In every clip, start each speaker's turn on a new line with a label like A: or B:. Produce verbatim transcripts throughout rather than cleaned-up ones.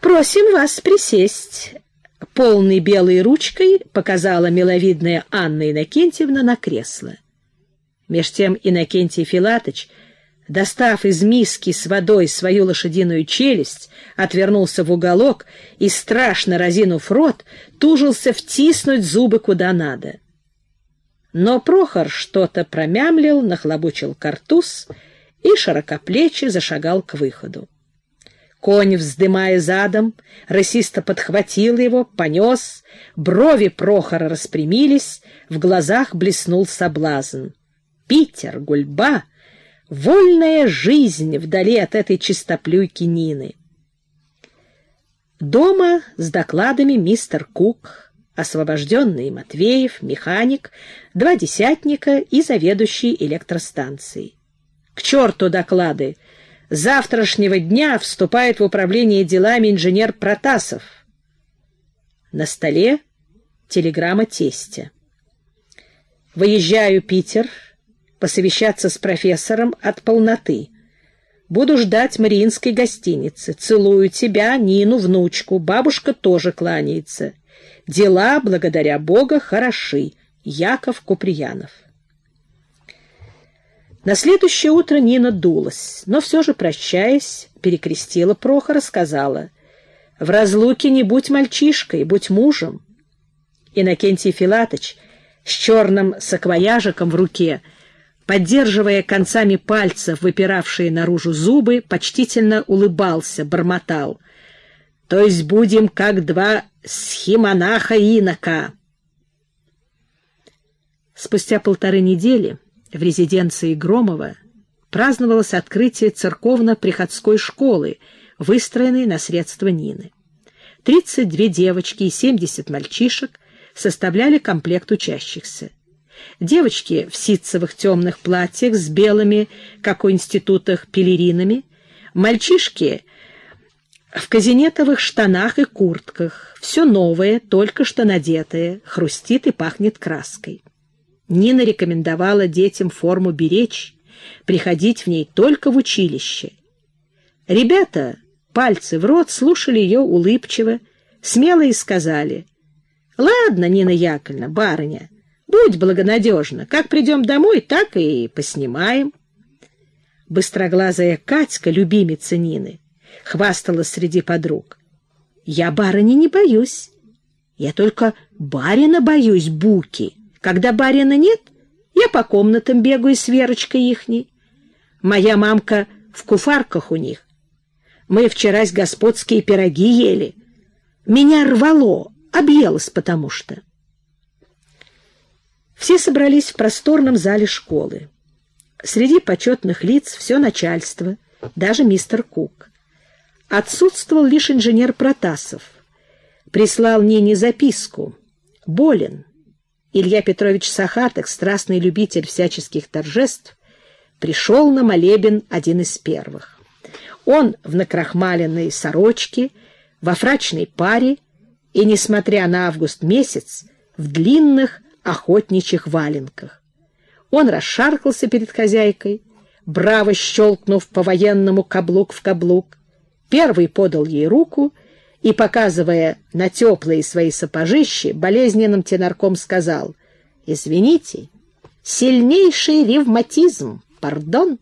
A: «Просим вас присесть», — полной белой ручкой показала миловидная Анна Иннокентьевна на кресло. Меж тем Иннокентий Филатыч, достав из миски с водой свою лошадиную челюсть, отвернулся в уголок и, страшно разинув рот, тужился втиснуть зубы куда надо. Но Прохор что-то промямлил, нахлобучил картуз и широкоплечий зашагал к выходу. Конь, вздымая задом, рысисто подхватил его, понес, брови Прохора распрямились, в глазах блеснул соблазн. Питер, гульба, вольная жизнь вдали от этой чистоплюйки Нины. Дома с докладами мистер Кук, освобожденный Матвеев, механик, два десятника и заведующий электростанцией. К черту доклады! С завтрашнего дня вступает в управление делами инженер Протасов. На столе телеграмма тестя. «Выезжаю, Питер, посовещаться с профессором от полноты. Буду ждать Мариинской гостиницы. Целую тебя, Нину, внучку. Бабушка тоже кланяется. Дела, благодаря Бога, хороши. Яков Куприянов». На следующее утро Нина дулась, но все же, прощаясь, перекрестила Прохора, сказала: «В разлуке не будь мальчишкой, будь мужем». Иннокентий Филатыч с черным саквояжиком в руке, поддерживая концами пальцев выпиравшие наружу зубы, почтительно улыбался, бормотал: «То есть будем как два схимонаха-инока». Спустя полторы недели в резиденции Громова праздновалось открытие церковно-приходской школы, выстроенной на средства Нины. тридцать две девочки и семьдесят мальчишек составляли комплект учащихся. Девочки в ситцевых темных платьях с белыми, как у институтах, пелеринами, мальчишки в казинетовых штанах и куртках, все новое, только что надетое, хрустит и пахнет краской. Нина рекомендовала детям форму беречь, приходить в ней только в училище. Ребята, пальцы в рот, слушали ее улыбчиво, смело и сказали: «Ладно, Нина Яковлевна, барыня, будь благонадежна, как придем домой, так и поснимаем». Быстроглазая Катька, любимица Нины, хвасталась среди подруг: «Я барыни не боюсь, я только барина боюсь, буки. Когда барина нет, я по комнатам бегаю с Верочкой ихней. Моя мамка в куфарках у них. Мы вчерась господские пироги ели. Меня рвало, объелась потому что». Все собрались в просторном зале школы. Среди почетных лиц все начальство, даже мистер Кук. Отсутствовал лишь инженер Протасов. Прислал Нине записку: «Болен». Илья Петрович Сахатых, страстный любитель всяческих торжеств, пришел на молебен один из первых. Он в накрахмаленной сорочке, во фрачной паре и, несмотря на август месяц, в длинных охотничьих валенках. Он расшаркался перед хозяйкой, браво щелкнув по-военному каблук в каблук, первый подал ей руку и, показывая на теплые свои сапожищи, болезненным тенорком сказал: «Извините, сильнейший ревматизм, пардон».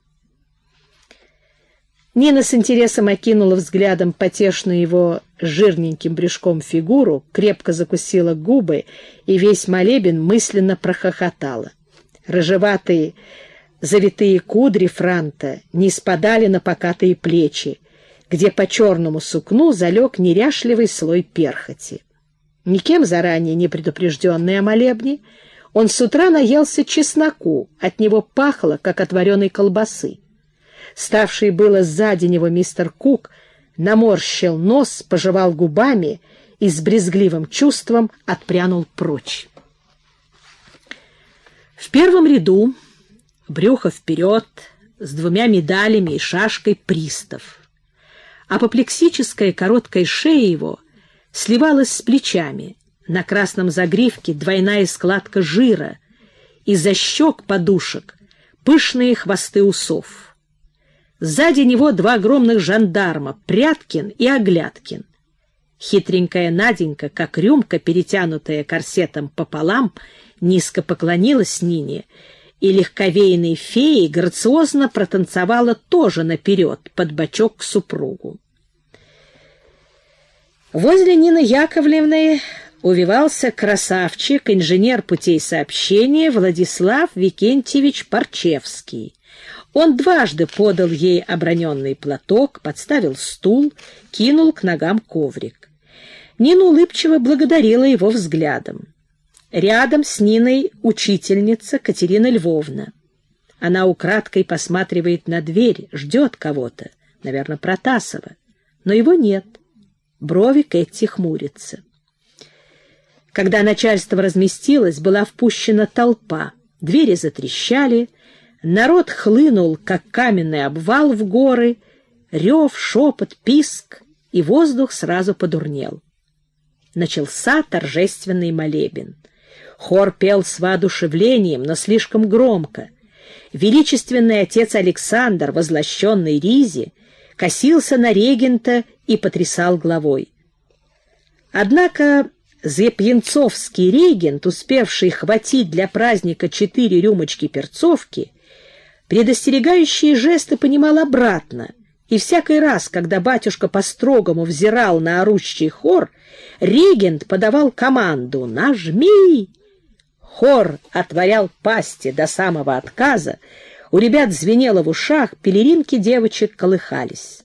A: Нина с интересом окинула взглядом потешную его жирненьким брюшком фигуру, крепко закусила губы и весь молебен мысленно прохохотала. Рыжеватые завитые кудри франта не спадали на покатые плечи, где по черному сукну залег неряшливый слой перхоти. Никем заранее не предупрежденный о молебне, он с утра наелся чесноку, от него пахло, как от вареной колбасы. Ставший было сзади него мистер Кук наморщил нос, пожевал губами и с брезгливым чувством отпрянул прочь. В первом ряду, брюхо вперед, с двумя медалями и шашкой пристав. Апоплексическая короткая шея его сливалась с плечами, на красном загривке двойная складка жира, из-за щек подушек пышные хвосты усов. Сзади него два огромных жандарма, Пряткин и Оглядкин. Хитренькая Наденька, как рюмка, перетянутая корсетом пополам, низко поклонилась Нине и легковейной феей грациозно протанцевала тоже наперед, под бочок к супругу. Возле Нины Яковлевны увивался красавчик, инженер путей сообщения Владислав Викентьевич Парчевский. Он дважды подал ей оброненный платок, подставил стул, кинул к ногам коврик. Нина улыбчиво благодарила его взглядом. Рядом с Ниной учительница Катерина Львовна. Она украдкой посматривает на дверь, ждет кого-то, наверное, Протасова, но его нет. Брови Кэти хмурятся. Когда начальство разместилось, была впущена толпа, двери затрещали, народ хлынул, как каменный обвал в горы, рев, шепот, писк, и воздух сразу подурнел. Начался торжественный молебен. Хор пел с воодушевлением, но слишком громко. Величественный отец Александр, возлощенный ризе, косился на регента и потрясал головой. Однако запьянцовский регент, успевший хватить для праздника четыре рюмочки перцовки, предостерегающие жесты понимал обратно, и всякий раз, когда батюшка по-строгому взирал на орущий хор, регент подавал команду «Нажми!». Хор отворял пасти до самого отказа, у ребят звенело в ушах, пелеринки девочек колыхались.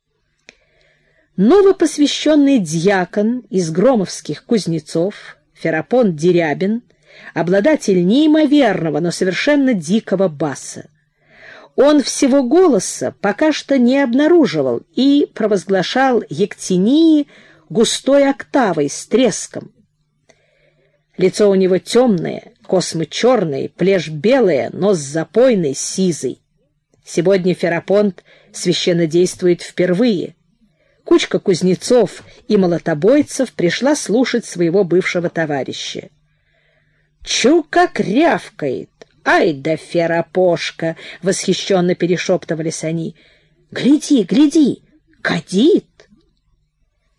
A: Новопосвященный дьякон из громовских кузнецов Ферапонт Дерябин, обладатель неимоверного, но совершенно дикого баса. Он всего голоса пока что не обнаруживал и провозглашал ектинии густой октавой с треском. Лицо у него темное, космы черные, плешь белая, нос запойный, сизый. Сегодня Ферапонт священнодействует впервые. Кучка кузнецов и молотобойцев пришла слушать своего бывшего товарища. «Чу, как рявкает! Ай да Ферапошка!» — восхищенно перешептывались они. «Гляди, гляди! Кадит!